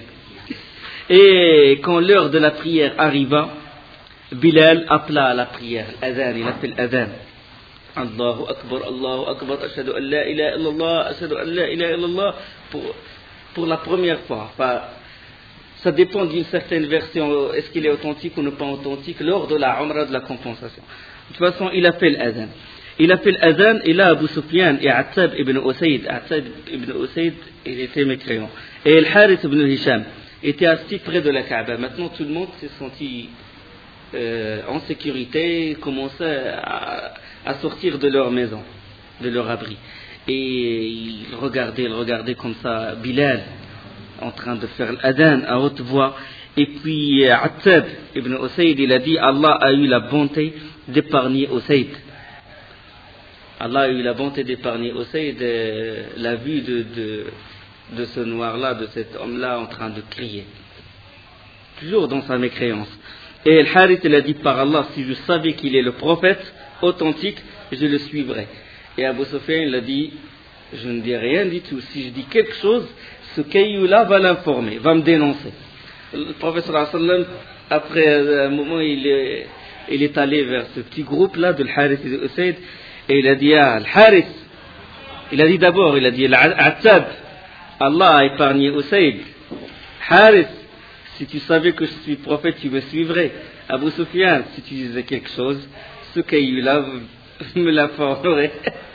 Et quand l'heure de la prière arriva, Bilal appela à la prière. Adhan, il appelle Adhan. Allahu Akbar, Allahu Akbar, ashhadu an la ilaha illallah, ashhadu an la ilaha illallah. Pour, pour la première fois. Enfin, ça dépend d'une certaine version. Est-ce qu'il est authentique ou non pas authentique lors de la Umrah de la compensation. De toute façon, il appelle Adhan. Il appelle Adhan et là Abu Sufyan et Attab ibn Usayd. Attab ibn Usayd, il était mécréant. Et El Harith ibn Hisham était assis près de la Kaaba. Maintenant, tout le monde s'est senti euh, en sécurité, commençait à, à sortir de leur maison, de leur abri. Et ils regardaient, ils regardaient comme ça Bilal en train de faire l'Adhan à haute voix. Et puis Attab ibn Usayd, il a dit Allah a eu la bonté d'épargner Usayd. Allah a eu la bonté d'épargner Usayd euh, la vue de, de, de ce noir-là, de cet homme-là en train de crier. Toujours dans sa mécréance. Et El Harith, il a dit par Allah, si je savais qu'il est le prophète authentique, je le suivrais. Et Abu Sufyan, il a dit, je ne dis rien du tout. Si je dis quelque chose, ce caillou-là va l'informer, va me dénoncer. Le prophète sallallahu alayhi wa sallam, après un moment, il est, il est allé vers ce petit groupe-là de l'Harith et de Usayd, et il a dit, ah, l'Harith, il a dit d'abord, il a dit, l'Attab, Allah a épargné Usayd. Harith, si tu savais que je suis prophète, tu me suivrais. Abu Sufyan, si tu disais quelque chose, ce caillou-là me l'informerait.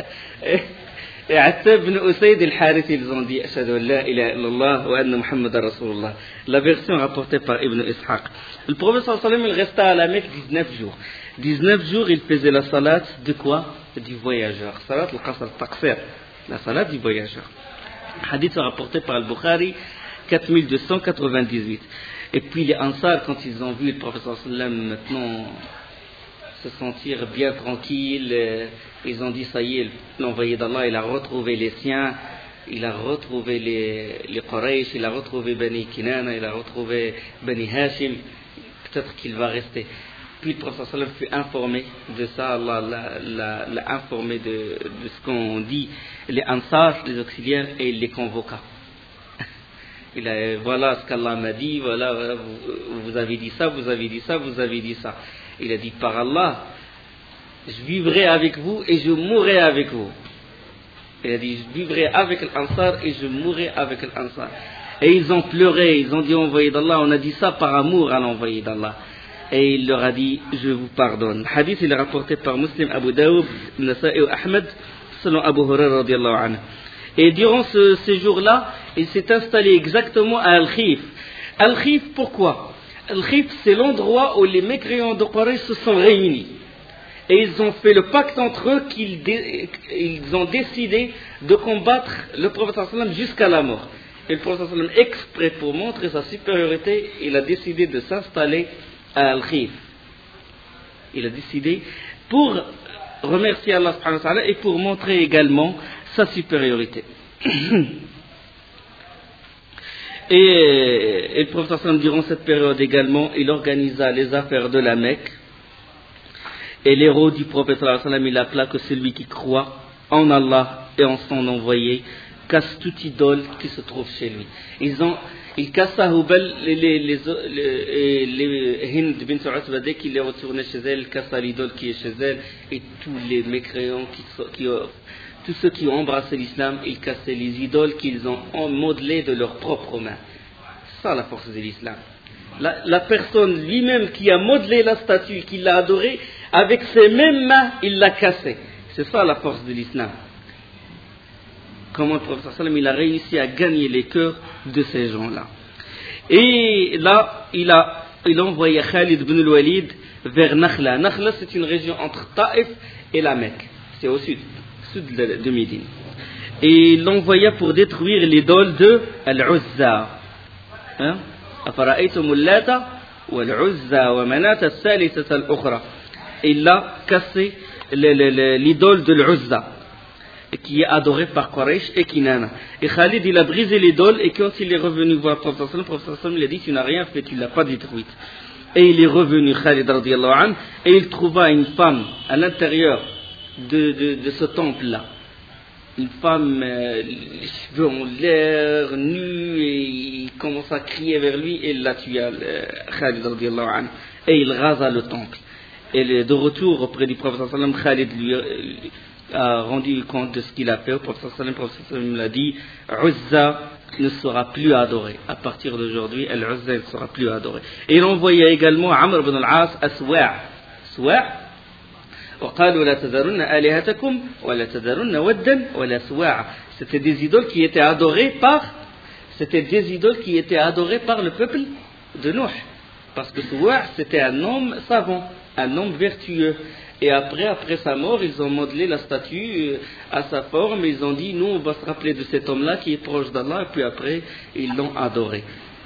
Et Attab ibn Usayd et al-Harith, ils ont dit Ashhadu an la ilaha illallah wa anna Muhammadan Rasulullah. La version rapportée par Ibn Ishaq. Le prophète sallallahu alayhi wa sallam, il resta à la Mecque dix-neuf jours. dix-neuf jours, il faisait la salat de quoi? Du voyageur. Salat al-Qasr al-Taqsir. La salat du voyageur. Hadith rapporté par Al-Bukhari, quatre mille deux cent quatre-vingt-dix-huit. Et puis les Ansar, quand ils ont vu le prophète sallallahu alayhi wa sallam maintenant se sentir bien tranquille, ils ont dit ça y est, l'envoyé d'Allah, il a retrouvé les siens, il a retrouvé les, les Quraysh, il a retrouvé Bani Kinana, il a retrouvé Bani Hashim, peut-être qu'il va rester. Puis le prophète sallallahu alayhi wa sallam fut informé de ça, Allah l'a, l'a, l'a informé de, de ce qu'on dit, les Ansar, les auxiliaires, et il les convoqua. Il a, voilà ce qu'Allah m'a dit, voilà, voilà vous, vous avez dit ça, vous avez dit ça, vous avez dit ça. Il a dit, par Allah, je vivrai avec vous et je mourrai avec vous. Il a dit, je vivrai avec l'Ansar et je mourrai avec l'Ansar. Et ils ont pleuré, ils ont dit, envoyé d'Allah, on a dit ça par amour à l'envoyé d'Allah. Et il leur a dit, je vous pardonne. Le hadith, il est rapporté par Muslim, Abu Daoud, Nasa'i et Ahmed, selon Abu Hurairah radiyallahu anhu. Et durant ce séjour-là, il s'est installé exactement à Al-Khif. Al-Khif, pourquoi? Al-Khif, c'est l'endroit où les mécréants de Quraysh se sont réunis. Et ils ont fait le pacte entre eux qu'ils dé... ils ont décidé de combattre le prophète sallallahu alayhi wa sallam jusqu'à la mort. Et le prophète sallallahu alayhi wa sallam, exprès pour montrer sa supériorité, il a décidé de s'installer à Al-Khif. Il a décidé pour remercier Allah subhanahu wa ta'ala et pour montrer également sa supériorité. Et, et le prophète sallam, durant cette période également, il organisa les affaires de la Mecque. Et l'héros du prophète sallallahu alayhi wa sallam, il appela que celui qui croit en Allah et en son envoyé casse toute idole qui se trouve chez lui. Ils ont, il cassa Hubal, les, les, les, les, les Hind bin Utba, dès qu'il est retourné chez elle, il cassa l'idole qui est chez elle, et tous les mécréants qui, qui tous ceux qui ont embrassé l'islam, ils cassaient les idoles qu'ils ont modelées de leurs propres mains. C'est ça la force de l'islam. La, la personne lui-même qui a modelé la statue, qui l'a adorée, avec ses mêmes mains, il l'a cassée. C'est ça la force de l'islam. Comment le prophète sallam, il a réussi à gagner les cœurs de ces gens-là. Et là, il a, il a envoyé Khalid ibn al-Walid vers Nakhla. Nakhla, c'est une région entre Taïf et la Mecque. C'est au sud. sud de, de Médine. Et il l'envoya pour détruire l'idole de Al-Uzza. Hein? أفرأيتم اللات والعزى ومناة الثالثة الأخرى. Il a cassé l'idole de l'Uzza, qui est adorée par Quraysh et Kinana. Et Khalid, il a brisé l'idole, et quand il est revenu voir le prophète, le prophète il a dit, tu n'as rien fait, tu ne l'as pas détruite. Et il est revenu, Khalid radiyallahu anhu, et il trouva une femme à l'intérieur de, de, de ce temple-là. Une femme, euh, les cheveux en l'air, nue, et il commence à crier vers lui, et il la tua, euh, Khalid radiyallahu anhu, et il rasa le temple. Et de retour auprès du prophète sallam, Khalid lui a rendu compte de ce qu'il a fait. Le prophète sallam, le prophète sallam l'a dit, Uzza ne sera plus adoré. À partir d'aujourd'hui, Al-Uzza ne sera plus adoré. Et il envoya également Amr ibn al-As à Suwa'. Suwa'. وقالوا لا تذرن آلهتكم ولا تذرن ودا ولا سواع. C'était des idoles qui étaient adorées par c'était des idoles qui étaient adorées par le peuple de Nuh, parce que Suwa' c'était un homme savant, un homme vertueux, et après après sa mort ils ont modelé la statue à sa forme, ils ont dit nous on va se rappeler de cet homme là qui est proche d'Allah, et puis après ils l'ont adoré.